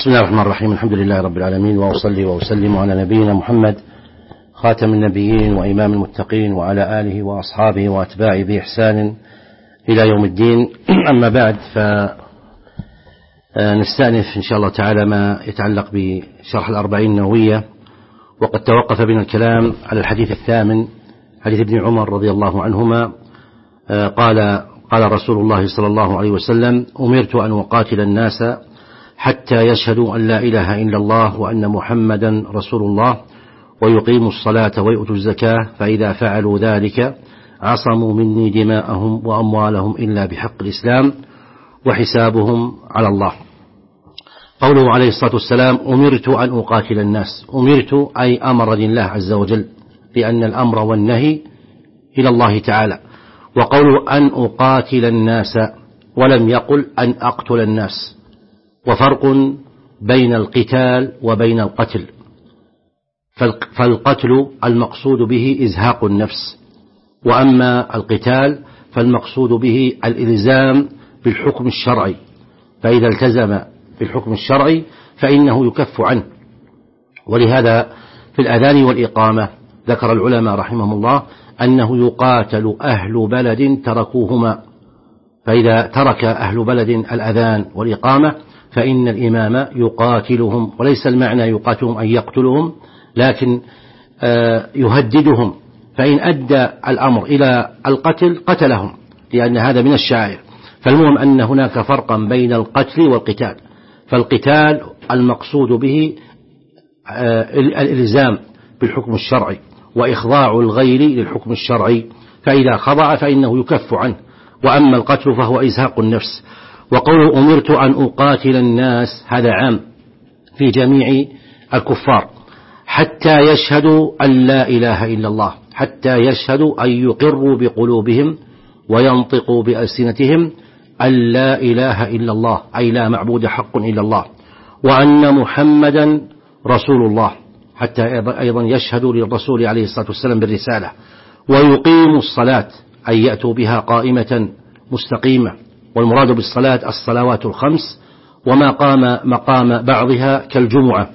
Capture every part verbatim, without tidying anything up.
بسم الله الرحمن الرحيم. الحمد لله رب العالمين، وأصلي وأسلم على نبينا محمد خاتم النبيين وإمام المتقين وعلى آله وأصحابه وأتباعه بإحسان إلى يوم الدين. أما بعد، فنستأنف إن شاء الله تعالى ما يتعلق بشرح الأربعين النووية، وقد توقف بنا الكلام على الحديث الثامن، حديث ابن عمر رضي الله عنهما قال قال رسول الله صلى الله عليه وسلم: أمرت أن أقاتل الناس حتى يشهدوا أن لا إله إلا الله وأن محمدا رسول الله ويقيموا الصلاة ويؤتوا الزكاة، فإذا فعلوا ذلك عصموا مني دماءهم وأموالهم إلا بحق الإسلام وحسابهم على الله. قوله عليه الصلاة والسلام: أمرت أن أقاتل الناس، أمرت أي أمرني الله عز وجل، لأن الأمر والنهي إلى الله تعالى. وقوله أن أقاتل الناس ولم يقل أن أقتل الناس، وفرق بين القتال وبين القتل. فالقتل المقصود به إزهاق النفس، وأما القتال فالمقصود به الإلزام بالحكم الشرعي، فإذا التزم بالحكم الشرعي فإنه يكف عنه. ولهذا في الأذان والإقامة ذكر العلماء رحمهم الله أنه يقاتل أهل بلد تركوهما، فإذا ترك أهل بلد الأذان والإقامة فإن الإمام يقاتلهم، وليس المعنى يقاتلهم أن يقتلهم، لكن يهددهم، فإن أدى الأمر إلى القتل قتلهم، لأن هذا من الشعائر. فالمهم أن هناك فرقا بين القتل والقتال. فالقتال المقصود به الإلزام بالحكم الشرعي وإخضاع الغير للحكم الشرعي، فإذا خضع فإنه يكف عنه. وأما القتل فهو إزهاق النفس. وقوله أمرت أن أقاتل الناس هذا عام في جميع الكفار، حتى يشهدوا أن لا إله إلا الله، حتى يشهدوا أن يقروا بقلوبهم وينطقوا بألسنتهم أن لا إله إلا الله، أي لا معبود حق إلا الله، وأن محمدا رسول الله، حتى أيضا يشهدوا للرسول عليه الصلاة والسلام بالرسالة، ويقيموا الصلاة أي يأتوا بها قائمة مستقيمة. والمراد بالصلاة الصلوات الخمس وما قام مقام بعضها كالجمعة.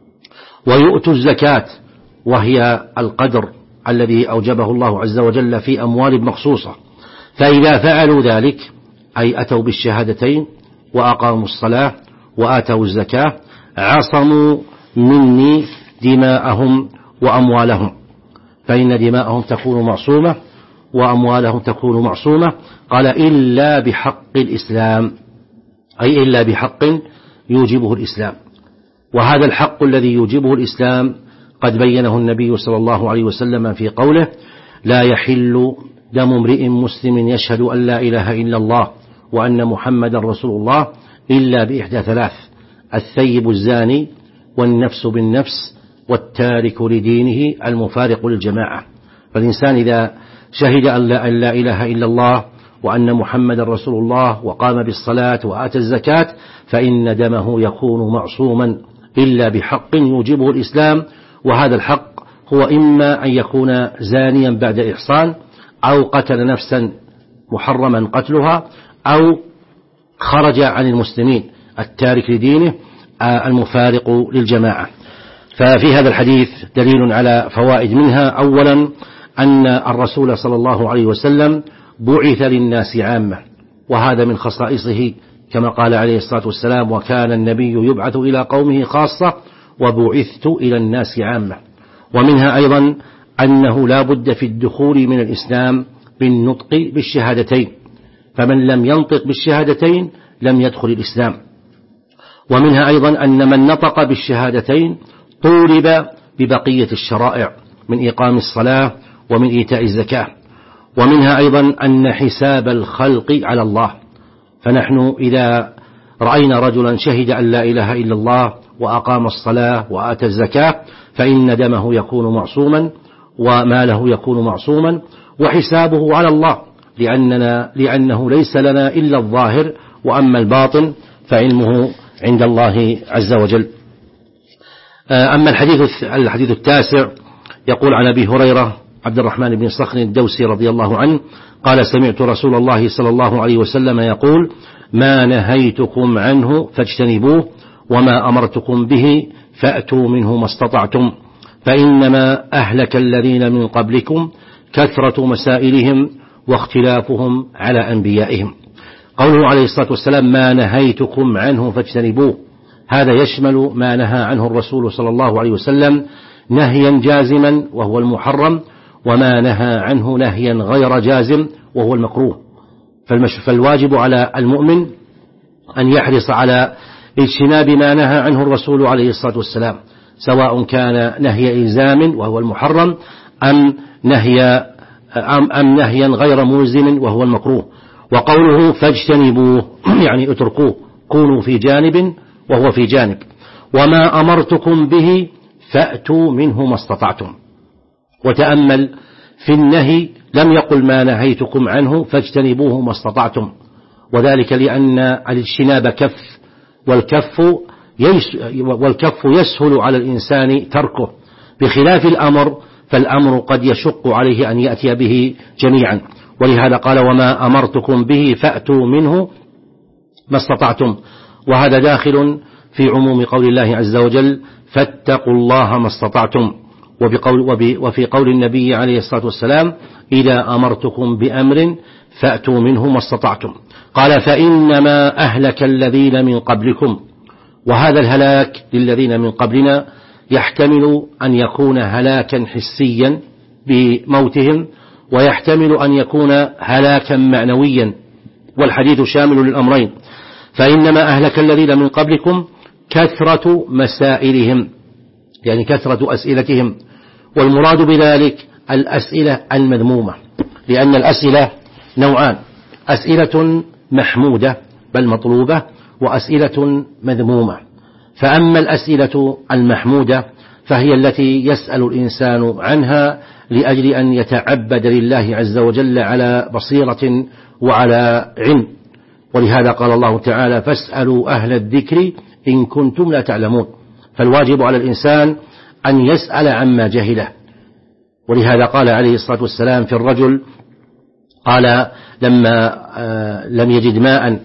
ويؤتوا الزكاة، وهي القدر الذي أوجبه الله عز وجل في أموال مخصوصة. فإذا فعلوا ذلك أي أتوا بالشهادتين وأقاموا الصلاة وآتوا الزكاة عصموا مني دماءهم وأموالهم، فإن دماءهم تكون معصومة وأموالهم تكون معصومة. قال: إلا بحق الإسلام، أي إلا بحق يوجبه الإسلام. وهذا الحق الذي يوجبه الإسلام قد بينه النبي صلى الله عليه وسلم في قوله: لا يحل دم امرئ مسلم يشهد أن لا إله إلا الله وأن محمدا رسول الله إلا بإحدى ثلاث: الثيب الزاني، والنفس بالنفس، والتارك لدينه المفارق للجماعة. فالإنسان إذا شهد أن لا, أن لا إله إلا الله وأن محمد رسول الله وقام بالصلاة وآتى الزكاة فإن دمه يكون معصوما إلا بحق يوجبه الإسلام. وهذا الحق هو إما أن يكون زانيا بعد إحصان، أو قتل نفسا محرما قتلها، أو خرج عن المسلمين التارك لدينه المفارق للجماعة. ففي هذا الحديث دليل على فوائد، منها أولا أن الرسول صلى الله عليه وسلم بعث للناس عامة، وهذا من خصائصه كما قال عليه الصلاة والسلام: وكان النبي يبعث إلى قومه خاصة وبعثت إلى الناس عامة. ومنها أيضا أنه لا بد في الدخول من الإسلام بالنطق بالشهادتين، فمن لم ينطق بالشهادتين لم يدخل الإسلام. ومنها أيضا أن من نطق بالشهادتين طولب ببقية الشرائع من إقام الصلاة ومن إيتاء الزكاة. ومنها أيضا أن حساب الخلق على الله، فنحن إذا رأينا رجلا شهد أن لا إله إلا الله وأقام الصلاة وآتى الزكاة فإن دمه يكون معصوما وماله يكون معصوما وحسابه على الله، لأننا لأنه ليس لنا إلا الظاهر، وأما الباطن فعلمه عند الله عز وجل. أما الحديث الحديث التاسع يقول: عن أبي هريرة عبد الرحمن بن صخر الدوسي رضي الله عنه قال: سمعت رسول الله صلى الله عليه وسلم يقول: ما نهيتكم عنه فاجتنبوه، وما أمرتكم به فأتوا منه ما استطعتم فإنما أهلك الذين من قبلكم كثرة مسائلهم واختلافهم على أنبيائهم. قوله عليه الصلاة والسلام ما نهيتكم عنه فاجتنبوه، هذا يشمل ما نهى عنه الرسول صلى الله عليه وسلم نهيا جازما وهو المحرم، وما نهى عنه نهيا غير جازم وهو المكروه. فالواجب على المؤمن أن يحرص على اجتناب ما نهى عنه الرسول عليه الصلاة والسلام، سواء كان نهي إلزام وهو المحرم أم نهي أم, أم نهيا غير ملزم وهو المكروه. وقوله فاجتنبوه يعني اتركوه، كونوا في جانب وهو في جانب. وما أمرتكم به فأتوا منه ما استطعتم. وتأمل في النهي لم يقل ما نهيتكم عنه فاجتنبوه ما استطعتم، وذلك لأن الاجتناب كف، والكف والكف يسهل على الإنسان تركه، بخلاف الأمر فالأمر قد يشق عليه أن يأتي به جميعا. ولهذا قال وما أمرتكم به فأتوا منه ما استطعتم، وهذا داخل في عموم قول الله عز وجل فاتقوا الله ما استطعتم، وبقول وفي قول النبي عليه الصلاة والسلام إذا أمرتكم بأمر فأتوا منه ما استطعتم. قال فإنما أهلك الذين من قبلكم، وهذا الهلاك للذين من قبلنا يحتمل أن يكون هلاكا حسيا بموتهم، ويحتمل أن يكون هلاكا معنويا، والحديث شامل للأمرين. فإنما أهلك الذين من قبلكم كثرة مسائلهم، يعني كثرة أسئلتهم، والمراد بذلك الأسئلة المذمومة، لأن الأسئلة نوعان: أسئلة محمودة بل مطلوبة، وأسئلة مذمومة. فأما الأسئلة المحمودة فهي التي يسأل الإنسان عنها لأجل أن يتعبد لله عز وجل على بصيرة وعلى علم، ولهذا قال الله تعالى فاسألوا أهل الذكر إن كنتم لا تعلمون. فالواجب على الإنسان أن يسأل عما جهله، ولهذا قال عليه الصلاة والسلام في الرجل قال لما لم يجد ماء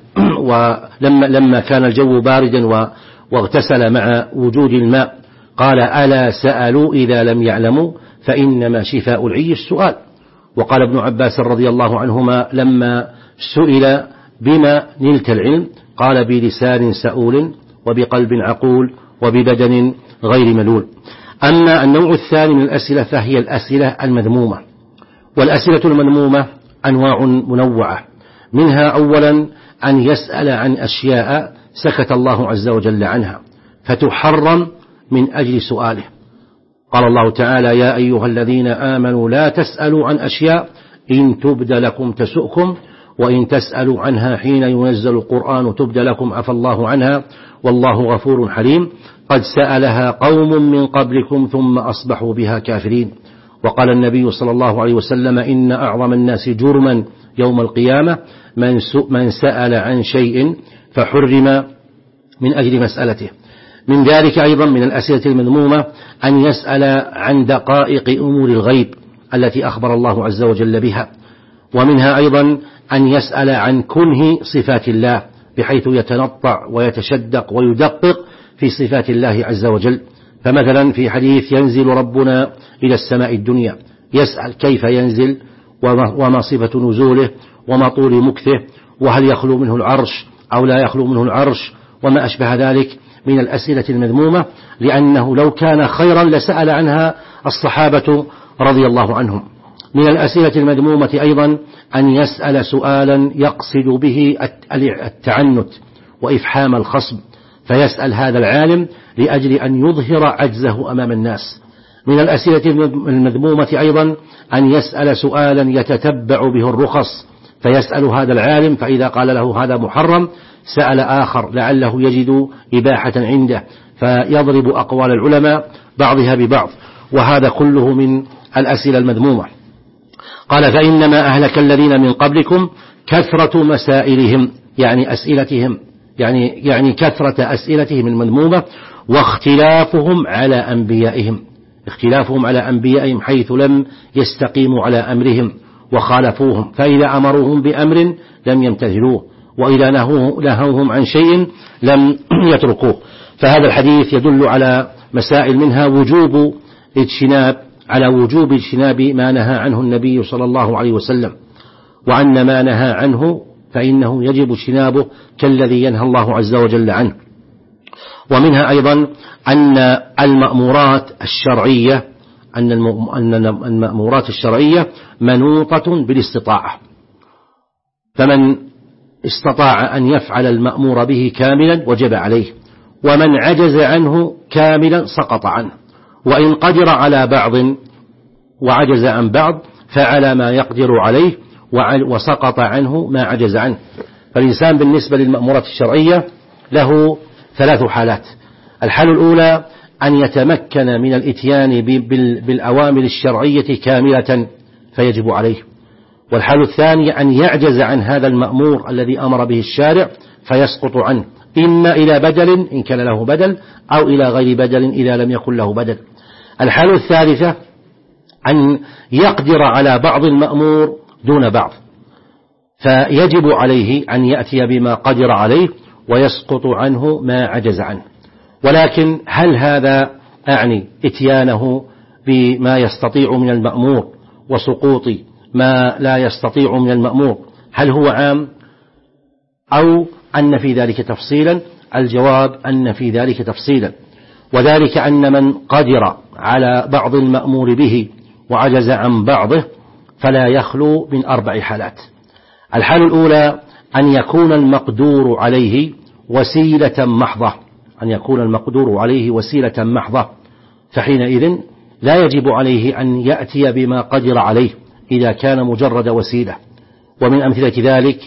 ولما لما كان الجو باردا واغتسل مع وجود الماء قال ألا سألوا إذا لم يعلموا فإنما شفاء العي السؤال. وقال ابن عباس رضي الله عنهما لما سئل بما نلت العلم قال بلسان سؤول وبقلب عقول وببدن غير ملول. أما النوع الثاني من الأسئلة فهي الأسئلة المذمومة، والأسئلة المذمومة أنواع منوعة، منها أولا أن يسأل عن أشياء سكت الله عز وجل عنها فتحرم من أجل سؤاله. قال الله تعالى يا أيها الذين آمنوا لا تسألوا عن أشياء إن تبد لكم تسؤكم وإن تسألوا عنها حين ينزل القرآن تبد لكم عفى الله عنها والله غفور حليم قد سألها قوم من قبلكم ثم أصبحوا بها كافرين. وقال النبي صلى الله عليه وسلم إن أعظم الناس جرما يوم القيامة من سأل عن شيء فحرم من أجل مسألته. من ذلك أيضا من الأسئلة المذمومة أن يسأل عن دقائق أمور الغيب التي أخبر الله عز وجل بها، ومنها أيضا أن يسأل عن كنه صفات الله بحيث يتنطع ويتشدق ويدقق في صفات الله عز وجل. فمثلا في حديث ينزل ربنا إلى السماء الدنيا يسأل كيف ينزل وما صفة نزوله وما طول مكثه وهل يخلو منه العرش أو لا يخلو منه العرش وما أشبه ذلك من الأسئلة المذمومة، لأنه لو كان خيرا لسأل عنها الصحابة رضي الله عنهم. من الأسئلة المذمومة أيضا أن يسأل سؤالا يقصد به التعنت وإفحام الخصم، فيسأل هذا العالم لأجل أن يظهر عجزه أمام الناس. من الأسئلة المذمومة أيضا أن يسأل سؤالا يتتبع به الرخص، فيسأل هذا العالم فإذا قال له هذا محرم سأل آخر لعله يجد إباحة عنده فيضرب أقوال العلماء بعضها ببعض، وهذا كله من الأسئلة المذمومة. قال فإنما أهلك الذين من قبلكم كثرة مسائلهم، يعني أسئلتهم، يعني يعني كثرة أسئلتهم المذمومة، واختلافهم على أنبيائهم، اختلافهم على أنبيائهم حيث لم يستقيموا على أمرهم وخالفوهم، فإذا أمروهم بأمر لم يمتثلوه وإذا نهوهم عن شيء لم يتركوه. فهذا الحديث يدل على مسائل، منها وجوب اجتناب على وجوب اجتناب ما نهى عنه النبي صلى الله عليه وسلم، وأن ما نهى عنه فإنه يجب اجتنابه كالذي ينهى الله عز وجل عنه. ومنها أيضا أن المأمورات الشرعية أن المأمورات الشرعية منوطة بالاستطاعة، فمن استطاع أن يفعل المأمور به كاملا وجب عليه، ومن عجز عنه كاملا سقط عنه، وإن قدر على بعض وعجز عن بعض فعلى ما يقدر عليه وسقط عنه ما عجز عنه. فالإنسان بالنسبة للمأمورات الشرعية له ثلاث حالات. الحالة الأولى أن يتمكن من الإتيان بالأوامر الشرعية كاملة فيجب عليه، والحالة الثانية أن يعجز عن هذا المأمور الذي أمر به الشارع فيسقط عنه، إما إلى بدل إن كان له بدل، أو إلى غير بدل إذا لم يكن له بدل. الحالة الثالثة أن يقدر على بعض المأمور دون بعض، فيجب عليه أن يأتي بما قدر عليه ويسقط عنه ما عجز عنه. ولكن هل هذا أعني إتيانه بما يستطيع من المأمور وسقوط ما لا يستطيع من المأمور هل هو عام أو أن في ذلك تفصيلا؟ الجواب أن في ذلك تفصيلا، وذلك أن من قدر على بعض المأمور به وعجز عن بعضه فلا يخلو من أربع حالات. الحالة الأولى أن يكون المقدور عليه وسيلة محضة، أن يكون المقدور عليه وسيلة محضة، فحينئذ لا يجب عليه أن يأتي بما قدر عليه إذا كان مجرد وسيلة. ومن أمثلة ذلك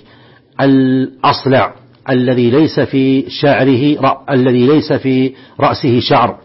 الأصلع الذي ليس في شعره الذي ليس في رأسه شعر،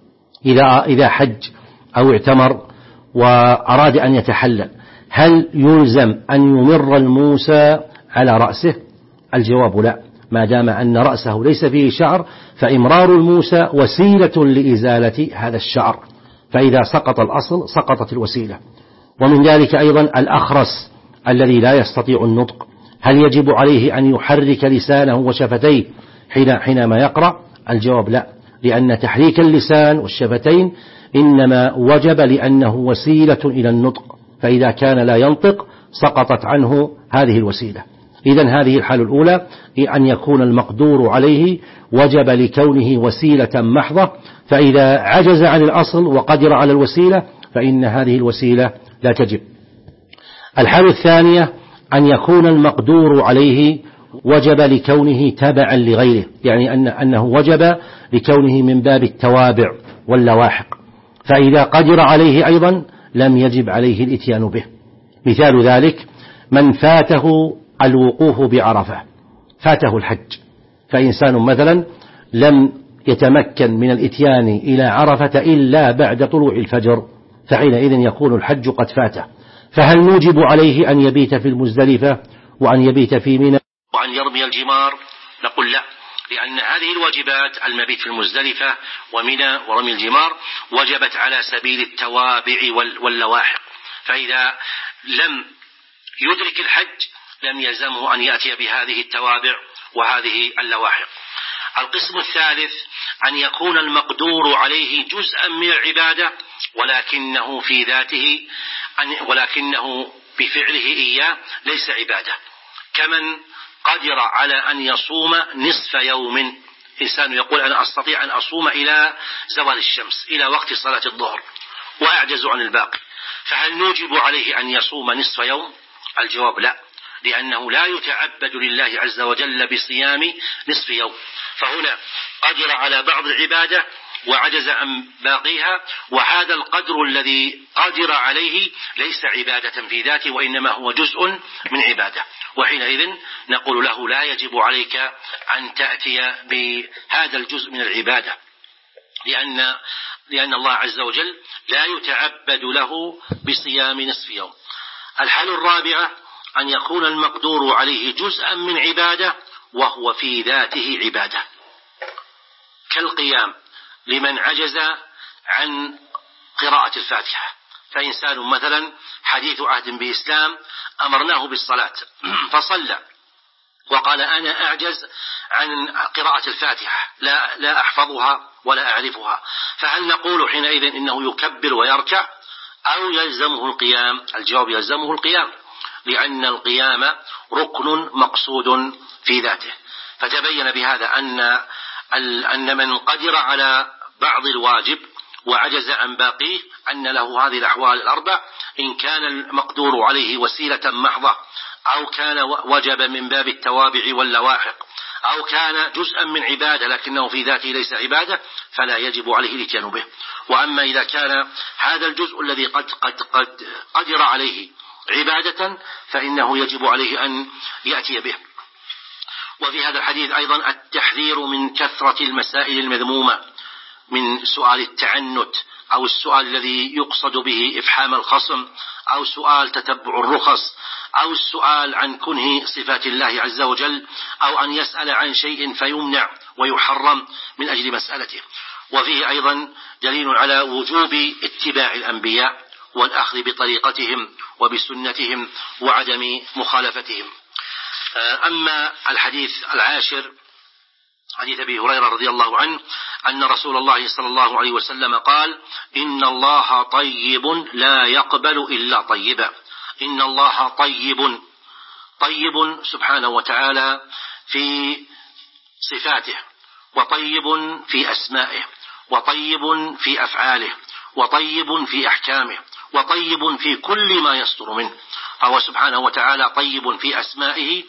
إذا إذا حج أو اعتمر وأراد أن يتحلل هل يلزم أن يمر الموسى على رأسه؟ الجواب لا، ما دام أن رأسه ليس فيه شعر فإمرار الموسى وسيلة لإزالة هذا الشعر، فإذا سقط الأصل سقطت الوسيلة. ومن ذلك أيضا الأخرس الذي لا يستطيع النطق، هل يجب عليه أن يحرك لسانه وشفتيه حين حينما يقرأ؟ الجواب لا، لأن تحريك اللسان والشفتين إنما وجب لأنه وسيلة إلى النطق، فإذا كان لا ينطق سقطت عنه هذه الوسيلة. إذن هذه الحالة الأولى أن يكون المقدور عليه وجب لكونه وسيلة محضة، فإذا عجز عن الأصل وقدر على الوسيلة فإن هذه الوسيلة لا تجب. الحالة الثانية أن يكون المقدور عليه وجب لكونه تبعا لغيره، يعني أن أنه وجب لكونه من باب التوابع واللواحق، فإذا قدر عليه أيضا لم يجب عليه الإتيان به. مثال ذلك من فاته الوقوف بعرفة، فاته الحج، فإنسان مثلا لم يتمكن من الإتيان إلى عرفة إلا بعد طلوع الفجر، فحينئذ يكون الحج قد فاته، فهل نوجب عليه أن يبيت في المزدلفة وأن يبيت في منى وأن يرمي الجمار؟ نقول لا، لأن هذه الواجبات المبيت في المزدلفة ومنى ورمي الجمار وجبت على سبيل التوابع واللواحق، فإذا لم يدرك الحج لم يلزمه أن يأتي بهذه التوابع وهذه اللواحق. القسم الثالث أن يكون المقدور عليه جزءا من العبادة ولكنه في ذاته ولكنه بفعله إياه ليس عبادة، كمن قدر على أن يصوم نصف يوم. إنسان يقول أنا أستطيع أن أصوم إلى زوال الشمس إلى وقت صلاة الظهر وأعجز عن الباقي، فهل نوجب عليه أن يصوم نصف يوم؟ الجواب لا، لأنه لا يتعبد لله عز وجل بصيام نصف يوم، فهنا قدر على بعض العبادة وعجز عن باقيها، وهذا القدر الذي قدر عليه ليس عبادة في ذاته وإنما هو جزء من عبادة، وحينئذ نقول له لا يجب عليك أن تأتي بهذا الجزء من العبادة، لأن لأن الله عز وجل لا يتعبد له بصيام نصف يوم. الحالة الرابعة أن يكون المقدور عليه جزءا من عبادة وهو في ذاته عبادة، كالقيام لمن عجز عن قراءة الفاتحة، فإنسان مثلا حديث عهد بإسلام أمرناه بالصلاة فصلى وقال أنا أعجز عن قراءة الفاتحة، لا, لا أحفظها ولا أعرفها، فهل نقول حينئذ إنه يكبر ويركع أو يلزمه القيام؟ الجواب يلزمه القيام، لأن القيام ركن مقصود في ذاته. فتبين بهذا أن أن من قدر على بعض الواجب وعجز عن باقيه أن له هذه الأحوال الأربع: إن كان المقدور عليه وسيلة محضة، أو كان وجب من باب التوابع واللواحق، أو كان جزءا من عبادة لكنه في ذاته ليس عبادة، فلا يجب عليه الاتيان به. وأما إذا كان هذا الجزء الذي قد, قد, قد قدر عليه عبادة فإنه يجب عليه أن يأتي به. وفي هذا الحديث أيضا التحذير من كثرة المسائل المذمومة، من سؤال التعنت، أو السؤال الذي يقصد به إفحام الخصم، أو سؤال تتبع الرخص، أو السؤال عن كنه صفات الله عز وجل، أو أن يسأل عن شيء فيمنع ويحرم من أجل مسألته. وفيه أيضا دليل على وجوب اتباع الأنبياء والأخذ بطريقتهم وبسنتهم وعدم مخالفتهم. أما الحديث العاشر حديث أبي هريرة رضي الله عنه أن رسول الله صلى الله عليه وسلم قال: إن الله طيب لا يقبل إلا طيبا. إن الله طيب، طيب سبحانه وتعالى في صفاته، وطيب في أسمائه، وطيب في أفعاله، وطيب في أحكامه، وطيب في كل ما يصدر منه. فهو سبحانه وتعالى طيب في أسمائه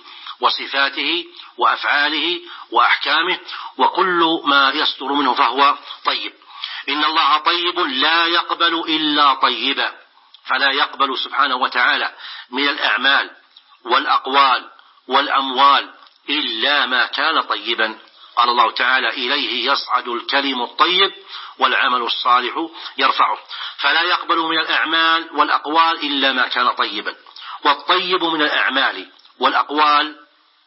وصفاته وأفعاله وأحكامه، وكل ما يصدر منه فهو طيب. إن الله طيب لا يقبل إلا طيبا، فلا يقبل سبحانه وتعالى من الأعمال والأقوال والأموال إلا ما كان طيبا. قال الله تعالى: إليه يصعد الكلم الطيب والعمل الصالح يرفعه. فلا يقبل من الأعمال والأقوال إلا ما كان طيبا. والطيب من الأعمال والأقوال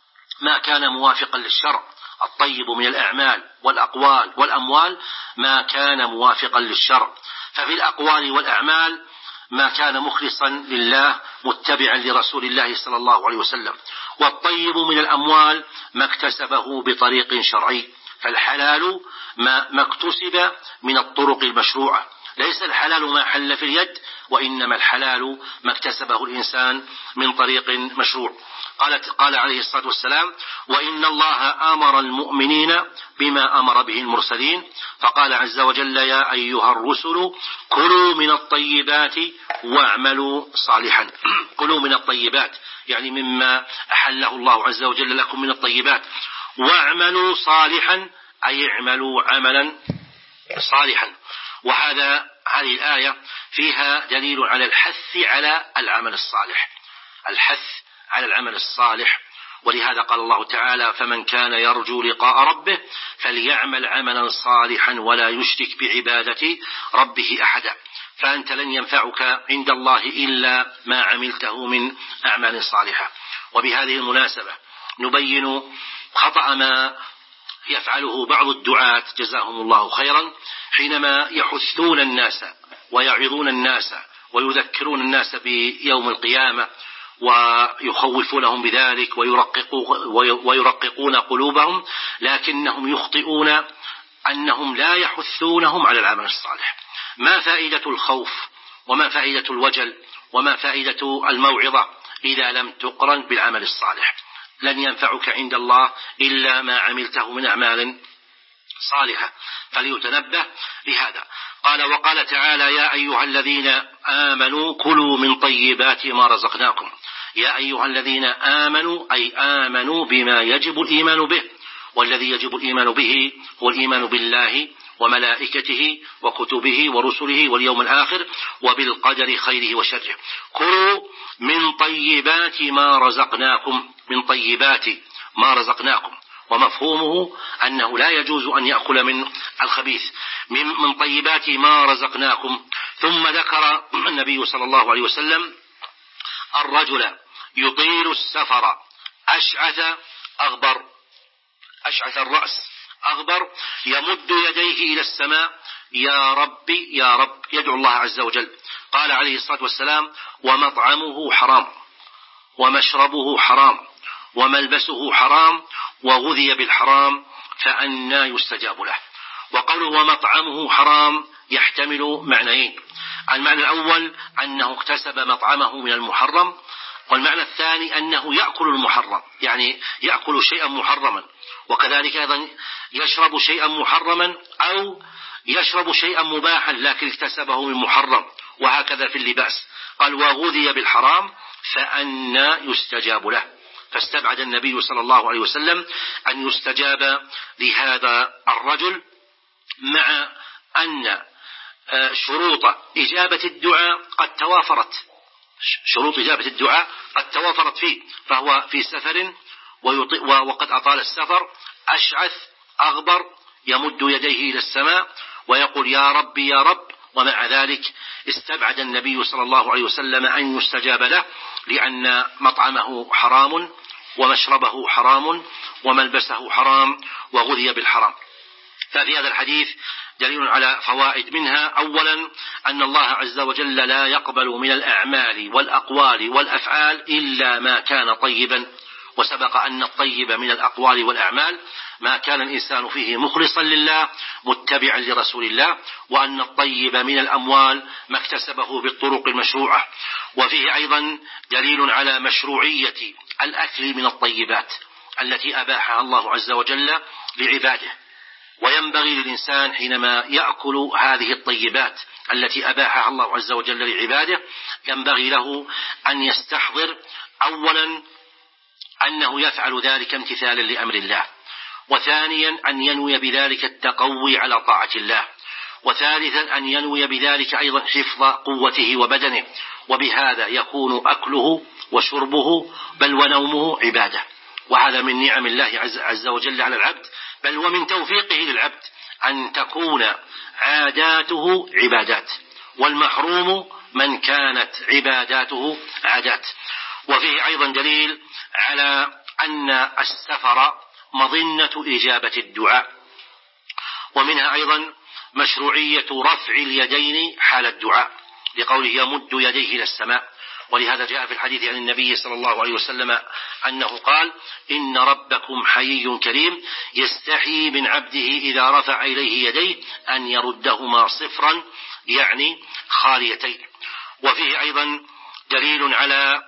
ما كان موافقا للشرع. الطيب من الأعمال والأقوال والأموال ما كان موافقا للشرع. ففي الأقوال والأعمال ما كان مخلصا لله متبعا لرسول الله صلى الله عليه وسلم. والطيب من الأموال ما اكتسبه بطريق شرعي. فالحلال ما, ما اكتسب من الطرق المشروعة، ليس الحلال ما حل في اليد، وإنما الحلال ما اكتسبه الإنسان من طريق مشروع. قالت قال عليه الصلاة والسلام: وإن الله أمر المؤمنين بما أمر به المرسلين، فقال عز وجل: يا أيها الرسل كلوا من الطيبات واعملوا صالحا. كلوا من الطيبات يعني مما أحله الله عز وجل لكم من الطيبات، واعملوا صالحا أي اعملوا عملا صالحا. وهذا هذه الآية فيها دليل على الحث على العمل الصالح، الحث على العمل الصالح. ولهذا قال الله تعالى: فمن كان يرجو لقاء ربه فليعمل عملا صالحا ولا يشرك بعبادة ربه أحدا. فأنت لن ينفعك عند الله إلا ما عملته من أعمال صالحة. وبهذه المناسبة نبين خطأ ما يفعله بعض الدعاة جزاهم الله خيرا حينما يحثون الناس ويعظون الناس ويذكرون الناس بيوم القيامة ويخوفونهم بذلك ويرققون قلوبهم، لكنهم يخطئون أنهم لا يحثونهم على العمل الصالح. ما فائدة الخوف وما فائدة الوجل وما فائدة الموعظة إذا لم تقرن بالعمل الصالح؟ لن ينفعك عند الله إلا ما عملته من أعمال صالحة، فليتنبه لهذا. قال وقال تعالى: يا أيها الذين آمنوا كلوا من طيبات ما رزقناكم. يا أيها الذين آمنوا أي آمنوا بما يجب الإيمان به، والذي يجب الإيمان به هو الإيمان بالله وملائكته وكتبه ورسله واليوم الآخر وبالقدر خيره وشره. كلوا من طيبات ما رزقناكم، من طيبات ما رزقناكم، ومفهومه أنه لا يجوز أن يأكل من الخبيث، من, من طيبات ما رزقناكم. ثم ذكر النبي صلى الله عليه وسلم الرجل يطيل السفر أشعث أغبر، أشعث الرأس أغبر، يمد يديه إلى السماء: يا ربي يا رب، يدعو الله عز وجل. قال عليه الصلاة والسلام: ومطعمه حرام ومشربه حرام وملبسه حرام وغذي بالحرام فأنى يستجاب له. وقوله ومطعمه حرام يحتمل معنيين: المعنى الأول أنه اكتسب مطعمه من المحرم، والمعنى الثاني أنه يأكل المحرم، يعني يأكل شيئا محرما، وكذلك أيضا يشرب شيئا محرما أو يشرب شيئا مباحا لكن اكتسبه من محرم، وهكذا في اللباس. قال وغذي بالحرام فأنى يستجاب له، فاستبعد النبي صلى الله عليه وسلم أن يستجاب لهذا الرجل، مع أن شروط إجابة الدعاء قد توافرت شروط إجابة الدعاء قد توافرت فيه، فهو في سفر وقد أطال السفر، أشعث أغبر يمد يديه إلى السماء ويقول يا رب يا رب، ومع ذلك استبعد النبي صلى الله عليه وسلم أن يستجاب له، لأن مطعمه حرام ومشربه حرام وملبسه حرام وغذي بالحرام. ففي هذا الحديث دليل على فوائد، منها أولا أن الله عز وجل لا يقبل من الأعمال والأقوال والأفعال إلا ما كان طيبا، وسبق أن الطيب من الأقوال والأعمال ما كان الإنسان فيه مخلصا لله متبعا لرسول الله، وأن الطيب من الأموال ما اكتسبه بالطرق المشروعة. وفيه أيضا دليل على مشروعية الأكل من الطيبات التي أباحها الله عز وجل لعباده، وينبغي للإنسان حينما يأكل هذه الطيبات التي أباحها الله عز وجل لعباده ينبغي له أن يستحضر أولا أنه يفعل ذلك امتثالا لأمر الله، وثانيا أن ينوي بذلك التقوي على طاعة الله، وثالثا أن ينوي بذلك أيضا حفظ قوته وبدنه، وبهذا يكون أكله وشربه بل ونومه عبادة. وهذا من نعم الله عز وجل على العبد، بل ومن توفيقه للعبد أن تكون عاداته عبادات، والمحروم من كانت عباداته عادات. وفيه أيضا دليل على أن السفر مظنة إجابة الدعاء، ومنها أيضا مشروعية رفع اليدين حال الدعاء، لقوله يمد يديه إلى السماء. ولهذا جاء في الحديث عن النبي صلى الله عليه وسلم أنه قال إن ربكم حيي كريم يستحي من عبده إذا رفع إليه يديه أن يردهما صفرا، يعني خاليتين. وفيه أيضا دليل على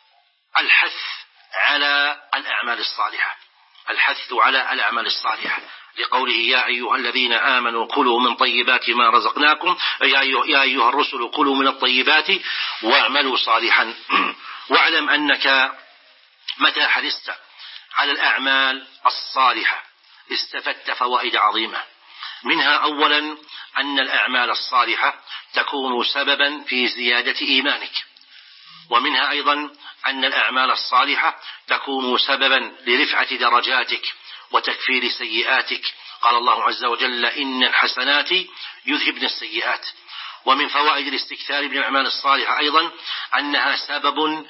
الحث على الأعمال الصالحة الحث على الأعمال الصالحة لقوله يا أيها الذين آمنوا كلوا من طيبات ما رزقناكم، يا أيها الرسل كلوا من الطيبات واعملوا صالحا. واعلم أنك متى حرصت على الأعمال الصالحة استفدت فوائد عظيمة، منها أولا أن الأعمال الصالحة تكون سببا في زيادة إيمانك، ومنها أيضا أن الأعمال الصالحة تكون سببا لرفعة درجاتك وتكفير سيئاتك. قال الله عز وجل إن الحسنات يذهبن السيئات. ومن فوائد الاستكثار بالأعمال الصالحة أيضا أنها سبب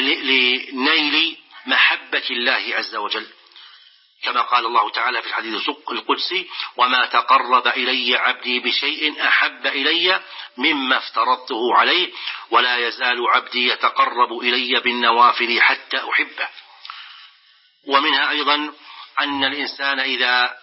لنيل محبة الله عز وجل، كما قال الله تعالى في الحديث القدسي وما تقرب إلي عبدي بشيء أحب إلي مما افترضته عليه ولا يزال عبدي يتقرب إلي بالنوافل حتى أحبه. ومنها أيضا أن الإنسان إذا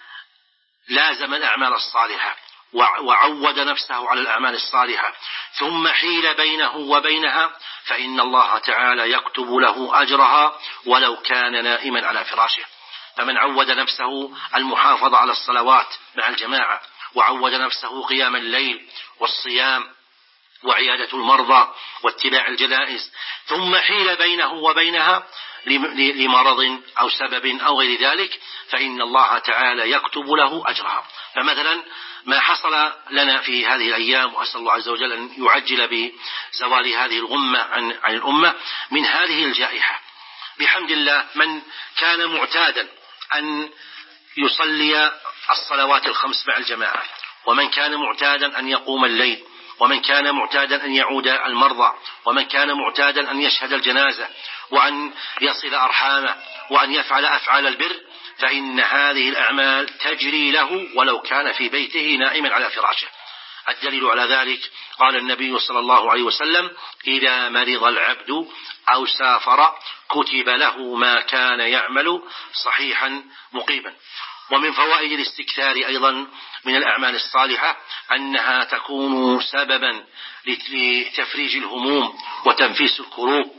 لازم الأعمال الصالحة وعود نفسه على الأعمال الصالحة ثم حيل بينه وبينها فإن الله تعالى يكتب له أجرها ولو كان نائما على فراشه. فمن عود نفسه المحافظة على الصلوات مع الجماعة، وعود نفسه قيام الليل والصيام وعيادة المرضى واتباع الجنائز، ثم حيل بينه وبينها لمرض أو سبب أو غير ذلك فإن الله تعالى يكتب له أجرها. فمثلا ما حصل لنا في هذه الأيام، وأسأل الله عز وجل أن يعجل بزوال هذه الغمة عن, عن الأمة من هذه الجائحة، بحمد الله من كان معتادا أن يصلي الصلوات الخمس مع الجماعة، ومن كان معتادا أن يقوم الليل، ومن كان معتادا أن يعود المرضى، ومن كان معتادا أن يشهد الجنازة وأن يصل أرحامه وأن يفعل أفعال البر، فإن هذه الأعمال تجري له ولو كان في بيته نائما على فراشه. الدليل على ذلك قال النبي صلى الله عليه وسلم: إذا مرض العبد أو سافر كتب له ما كان يعمل صحيحا مقيما. ومن فوائد الاستكثار أيضا من الأعمال الصالحة أنها تكون سببا لتفريج الهموم وتنفيس الكروب،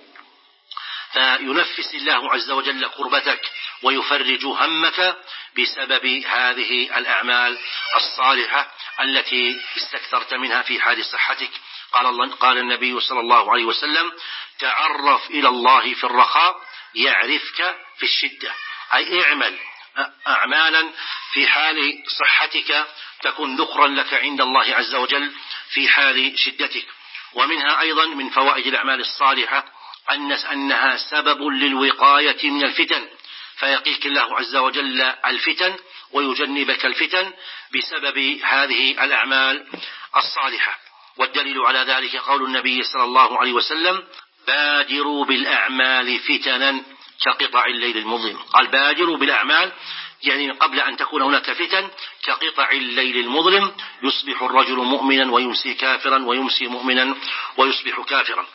فينفس الله عز وجل كربتك ويفرج همك بسبب هذه الأعمال الصالحة التي استكثرت منها في حال صحتك. قال, الله قال النبي صلى الله عليه وسلم: تعرف إلى الله في الرخاء يعرفك في الشدة، أي اعمل أعمالا في حال صحتك تكون ذخرا لك عند الله عز وجل في حال شدتك. ومنها أيضا من فوائد الأعمال الصالحة أن أنها سبب للوقاية من الفتن، فيقيك الله عز وجل الفتن ويجنبك الفتن بسبب هذه الأعمال الصالحة. والدليل على ذلك قول النبي صلى الله عليه وسلم: بادروا بالأعمال فتنا كقطع الليل المظلم. قال بادروا بالأعمال يعني قبل أن تكون هناك فتن، كقطع الليل المظلم يصبح الرجل مؤمنا ويمسي كافرا ويمسي مؤمنا ويصبح كافرا.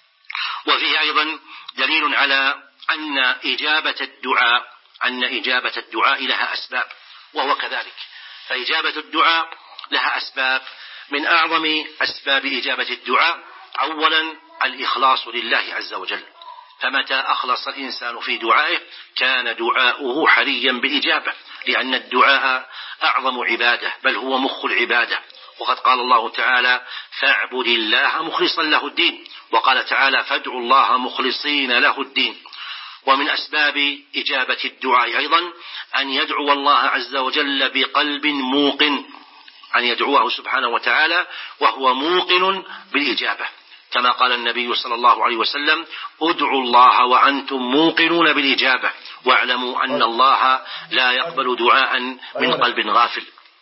وفيه أيضا دليل على أن إجابة الدعاء أن إجابة الدعاء لها أسباب، وهو كذلك، فإجابة الدعاء لها أسباب. من أعظم أسباب إجابة الدعاء أولا الإخلاص لله عز وجل، فمتى أخلص الإنسان في دعائه كان دعاؤه حريا بالإجابة، لأن الدعاء أعظم عبادة، بل هو مخ العبادة. وقد قال الله تعالى: فاعبد الله مخلصا له الدين، وقال تعالى: فادعوا الله مخلصين له الدين. ومن أسباب إجابة الدعاء أيضا أن يدعو الله عز وجل بقلب موقن، أن يدعوه سبحانه وتعالى وهو موقن بالإجابة، كما قال النبي صلى الله عليه وسلم: ادعوا الله وأنتم موقنون بالإجابة، واعلموا أن الله لا يقبل دعاء من قلب غافل.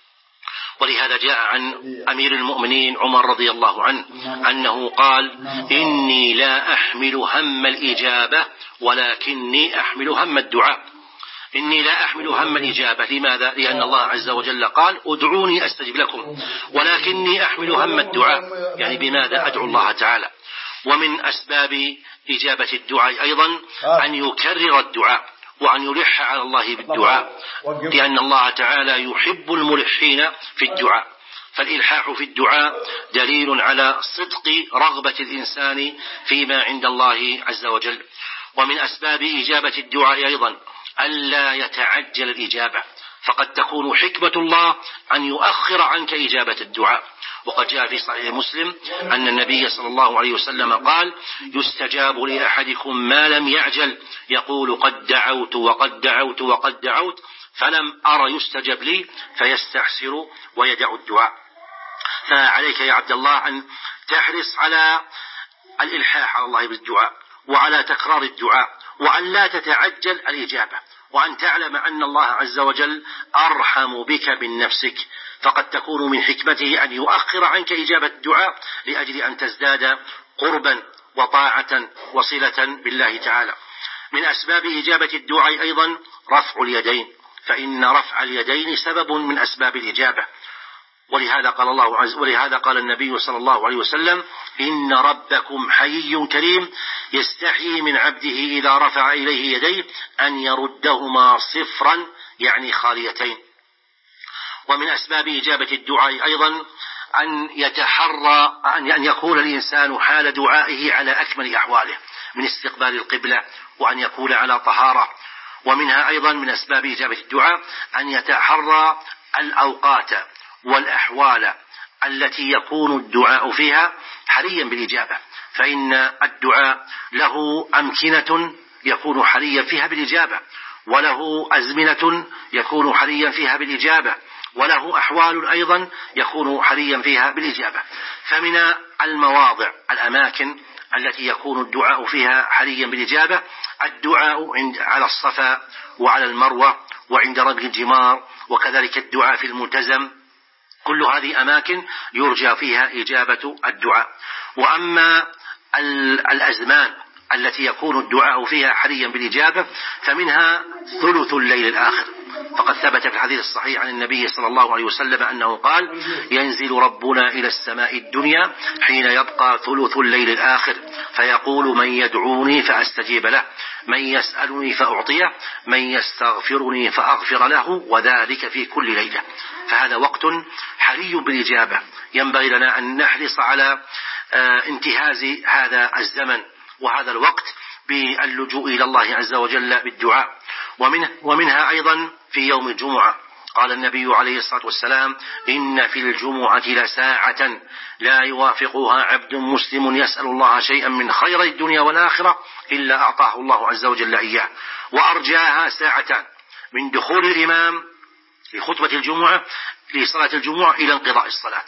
ولهذا جاء عن أمير المؤمنين عمر رضي الله عنه أنه قال: إني لا أحمل هم الإجابة ولكني أحمل هم الدعاء. إني لا أحمل هم الإجابة، لماذا؟ لأن الله عز وجل قال: ادعوني أستجب لكم، ولكني أحمل هم الدعاء، يعني بماذا؟ أدعو الله تعالى. ومن أسباب إجابة الدعاء أيضا أن يكرر الدعاء وأن يلح على الله بالدعاء، لأن الله تعالى يحب الملحين في الدعاء، فالإلحاح في الدعاء دليل على صدق رغبة الإنسان فيما عند الله عز وجل. ومن أسباب إجابة الدعاء أيضا ألا يتعجل الإجابة، فقد تكون حكمة الله أن يؤخر عنك إجابة الدعاء. وقد جاء في صحيح مسلم أن النبي صلى الله عليه وسلم قال: يستجاب لأحدكم ما لم يعجل، يقول: قد دعوت وقد دعوت وقد دعوت فلم أر يستجب لي، فيستعسر ويدع الدعاء. فعليك يا عبد الله أن تحرص على الإلحاح على الله بالدعاء وعلى تكرار الدعاء، وأن لا تتعجل الإجابة، وأن تعلم أن الله عز وجل أرحم بك من نفسك، فقد تكون من حكمته أن يؤخر عنك إجابة الدعاء لأجل أن تزداد قربا وطاعة وصلة بالله تعالى. من أسباب إجابة الدعاء أيضا رفع اليدين، فإن رفع اليدين سبب من أسباب الإجابة. ولهذا قال الله عز ولهذا قال النبي صلى الله عليه وسلم: إن ربكم حيي كريم يستحيي من عبده إذا رفع إليه يديه أن يردهما صفرا، يعني خاليتين. ومن أسباب إجابة الدعاء أيضا أن يتحرى أن يكون الإنسان حال دعائه على أكمل أحواله من استقبال القبلة، وأن يكون على طهارة. ومنها أيضا من أسباب إجابة الدعاء أن يتحرى الأوقات والأحوال التي يكون الدعاء فيها حريا بالإجابة، فإن الدعاء له أمكنة يكون حريا فيها بالإجابة، وله أزمنة يكون حريا فيها بالإجابة، وله أحوال أيضا يكون حريا فيها بالإجابة. فمن المواضع الأماكن التي يكون الدعاء فيها حريا بالإجابة الدعاء عند على الصفا وعلى المروة وعند رمي الجمار، وكذلك الدعاء في الملتزم، كل هذه أماكن يرجى فيها إجابة الدعاء. وأما الأزمان التي يكون الدعاء فيها حريا بالإجابة فمنها ثلث الليل الآخر، فقد ثبت في الحديث الصحيح عن النبي صلى الله عليه وسلم أنه قال: ينزل ربنا إلى السماء الدنيا حين يبقى ثلث الليل الآخر فيقول: من يدعوني فأستجيب له، من يسألني فأعطيه، من يستغفرني فأغفر له، وذلك في كل ليلة. فهذا وقت حري بالإجابة، ينبغي لنا أن نحرص على انتهاز هذا الزمن وهذا الوقت باللجوء إلى الله عز وجل بالدعاء. ومنه ومنها أيضا في يوم الجمعة قال النبي عليه الصلاة والسلام: إن في الجمعة لساعة لا يوافقها عبد مسلم يسأل الله شيئا من خير الدنيا والآخرة إلا أعطاه الله عز وجل إياه. وأرجاها ساعتان: من دخول الإمام لخطبة الجمعة لصلاة الجمعة إلى انقضاء الصلاة،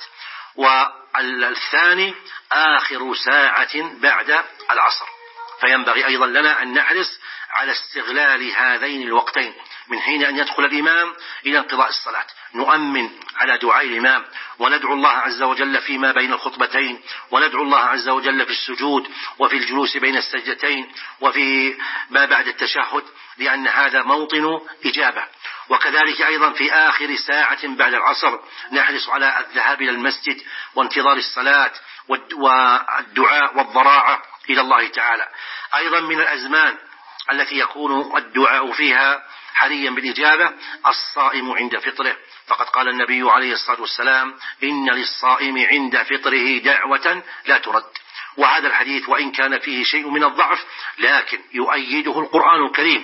والثاني آخر ساعة بعد العصر. فينبغي أيضا لنا أن نحرص على استغلال هذين الوقتين من حين أن يدخل الإمام إلى انقضاء الصلاة، نؤمن على دعاء الإمام وندعو الله عز وجل فيما بين الخطبتين، وندعو الله عز وجل في السجود وفي الجلوس بين السجدتين وفي ما بعد التشهد، لأن هذا موطن إجابة. وكذلك أيضا في آخر ساعة بعد العصر نحرص على الذهاب إلى المسجد وانتظار الصلاة والدعاء والضراعة إلى الله تعالى. أيضا من الأزمان التي يكون الدعاء فيها حريا بالإجابة الصائم عند فطره، فقد قال النبي عليه الصلاة والسلام: إن للصائم عند فطره دعوة لا ترد. وهذا الحديث وإن كان فيه شيء من الضعف لكن يؤيده القرآن الكريم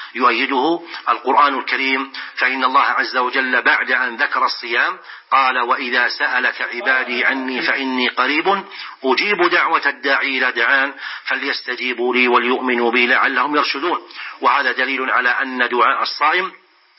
يؤيده القرآن الكريم فإن الله عز وجل بعد أن ذكر الصيام قال: وإذا سألك عبادي عني فإني قريب أجيب دعوة الداعي إذا دعان فليستجيبوا لي وليؤمنوا بي لعلهم يرشدون. وهذا دليل على أن دعاء الصائم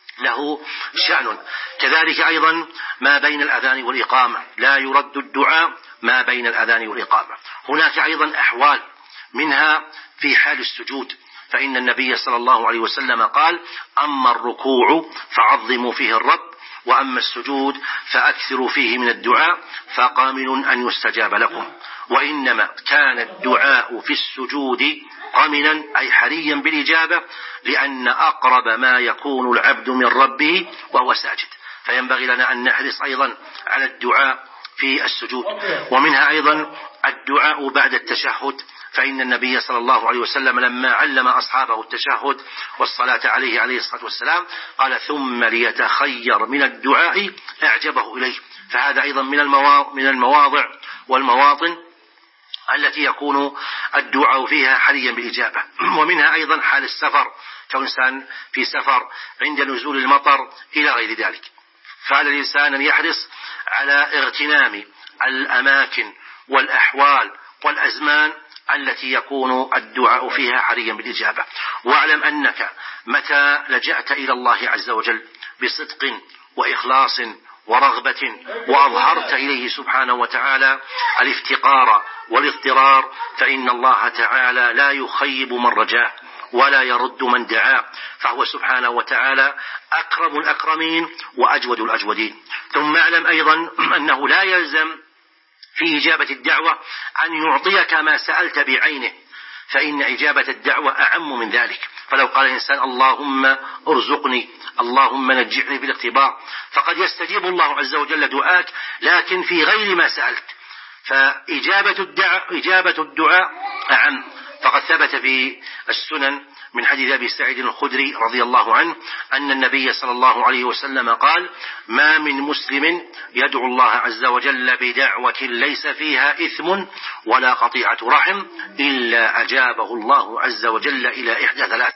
له شأن. كذلك أيضا ما بين الأذان والإقامة لا يرد الدعاء ما بين الأذان والإقامة. هناك أيضا أحوال، منها في حال السجود، فإن النبي صلى الله عليه وسلم قال: أما الركوع فعظموا فيه الرب، وأما السجود فأكثروا فيه من الدعاء فقامن أن يستجاب لكم. وإنما كان الدعاء في السجود قامنا أي حريا بالإجابة، لأن أقرب ما يكون العبد من ربه وهو ساجد، فينبغي لنا أن نحرص أيضا على الدعاء في السجود. ومنها أيضا الدعاء بعد التشهد، فإن النبي صلى الله عليه وسلم لما علم أصحابه التشهد والصلاة عليه عليه الصلاة والسلام قال: ثم ليتخير من الدعاء أعجبه إليه. فهذا أيضا من المواضع والمواطن التي يكون الدعاء فيها حريا بالإجابة. ومنها أيضا حال السفر، كإنسان في سفر عند نزول المطر إلى غير ذلك، فعلى الإنسان أن يحرص على اغتنام الأماكن والأحوال والأزمان التي يكون الدعاء فيها حريا بالإجابة. واعلم أنك متى لجأت إلى الله عز وجل بصدق وإخلاص ورغبة وأظهرت إليه سبحانه وتعالى الافتقار والاضطرار فإن الله تعالى لا يخيب من رجاه ولا يرد من دعاه، فهو سبحانه وتعالى أكرم الأكرمين وأجود الأجودين. ثم اعلم أيضا أنه لا يلزم في إجابة الدعوة أن يعطيك ما سألت بعينه، فإن إجابة الدعوة أعم من ذلك. فلو قال الإنسان: اللهم ارزقني، اللهم نجحني في الاختبار، فقد يستجيب الله عز وجل دعاك لكن في غير ما سألت، فإجابة الدعاء, إجابة الدعاء أعم. فقد ثبت في السنن من حديث أبي سعيد الخدري رضي الله عنه أن النبي صلى الله عليه وسلم قال: ما من مسلم يدعو الله عز وجل بدعوة ليس فيها إثم ولا قطيعة رحم إلا أجابه الله عز وجل إلى إحدى ثلاث: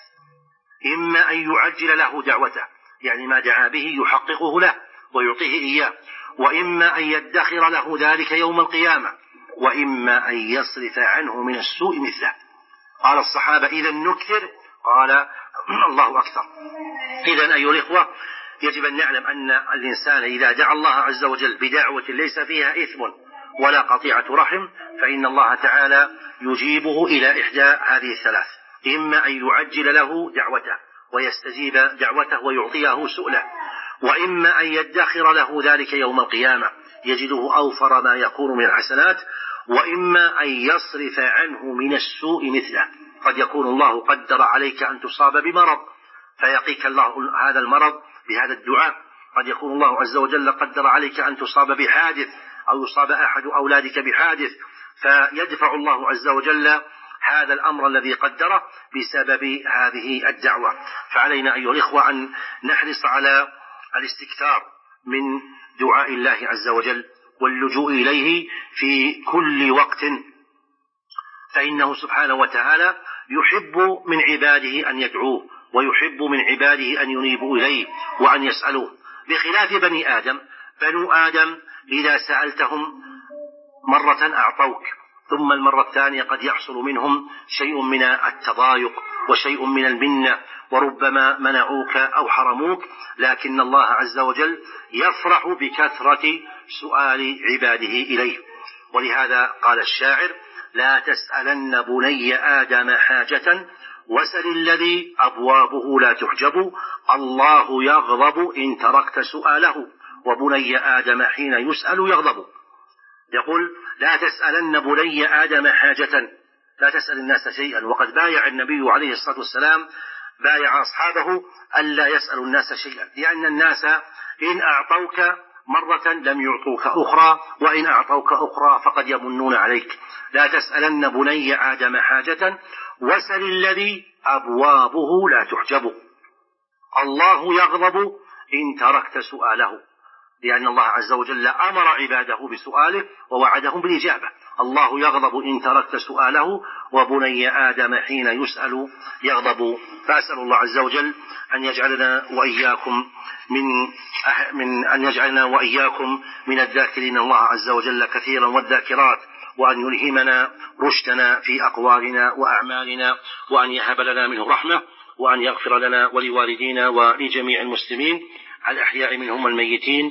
إما أن يعجل له دعوته، يعني ما دعا به يحققه له ويعطيه إياه، وإما أن يدخر له ذلك يوم القيامة، وإما أن يصرف عنه من السوء مثله. قال الصحابة: إذا نكثر؟ قال: الله أكثر. إذن أيها الإخوة يجب أن نعلم أن الإنسان إذا دعا الله عز وجل بدعوة ليس فيها إثم ولا قطيعة رحم فإن الله تعالى يجيبه إلى إحدى هذه الثلاث: إما أن يعجل له دعوته ويستجيب دعوته ويعطيه سؤله، وإما أن يدخر له ذلك يوم القيامة يجده أوفر ما يكون من الحسنات، وإما أن يصرف عنه من السوء مثله. قد يكون الله قدر عليك أن تصاب بمرض فيقيك الله هذا المرض بهذا الدعاء. قد يكون الله عز وجل قدر عليك أن تصاب بحادث أو يصاب أحد أولادك بحادث، فيدفع الله عز وجل هذا الأمر الذي قدره بسبب هذه الدعوة. فعلينا أيها الإخوة أن نحرص على الاستكثار من دعاء الله عز وجل واللجوء إليه في كل وقت، فإنه سبحانه وتعالى يحب من عباده أن يدعوه، ويحب من عباده أن ينيبوا إليه وأن يسألوه، بخلاف بني آدم. بنو آدم إذا سألتهم مرة أعطوك، ثم المرة الثانية قد يحصل منهم شيء من التضايق وشيء من المنة، وربما منعوك أو حرموك، لكن الله عز وجل يفرح بكثرة سؤال عباده إليه. ولهذا قال الشاعر: لا تسألن بني آدم حاجة وسل الذي أبوابه لا تحجب، الله يغضب إن تركت سؤاله، وبني آدم حين يسأل يغضب. يقول: لا تسألن بني آدم حاجة، لا تسأل الناس شيئا. وقد بايع النبي عليه الصلاة والسلام بايع أصحابه ألا يسألوا الناس شيئا، لأن الناس إن أعطوك مرة لم يعطوك أخرى، وإن أعطوك أخرى فقد يمنون عليك. لا تسألن بني آدم حاجة وسل الذي أبوابه لا تحجب، الله يغضب إن تركت سؤاله، لأن الله عز وجل أمر عباده بسؤاله ووعدهم بالإجابة. الله يغضب إن تركت سؤاله، وبني آدم حين يسأل يغضب. فأسأل الله عز وجل أن يجعلنا وإياكم من من أن يجعلنا وإياكم من الذاكرين الله عز وجل كثيرا والذاكرات، وأن يلهمنا رشدنا في أقوالنا وأعمالنا، وأن يهب لنا منه رحمة، وأن يغفر لنا ولوالدينا ولجميع المسلمين الأحياء منهم الميتين.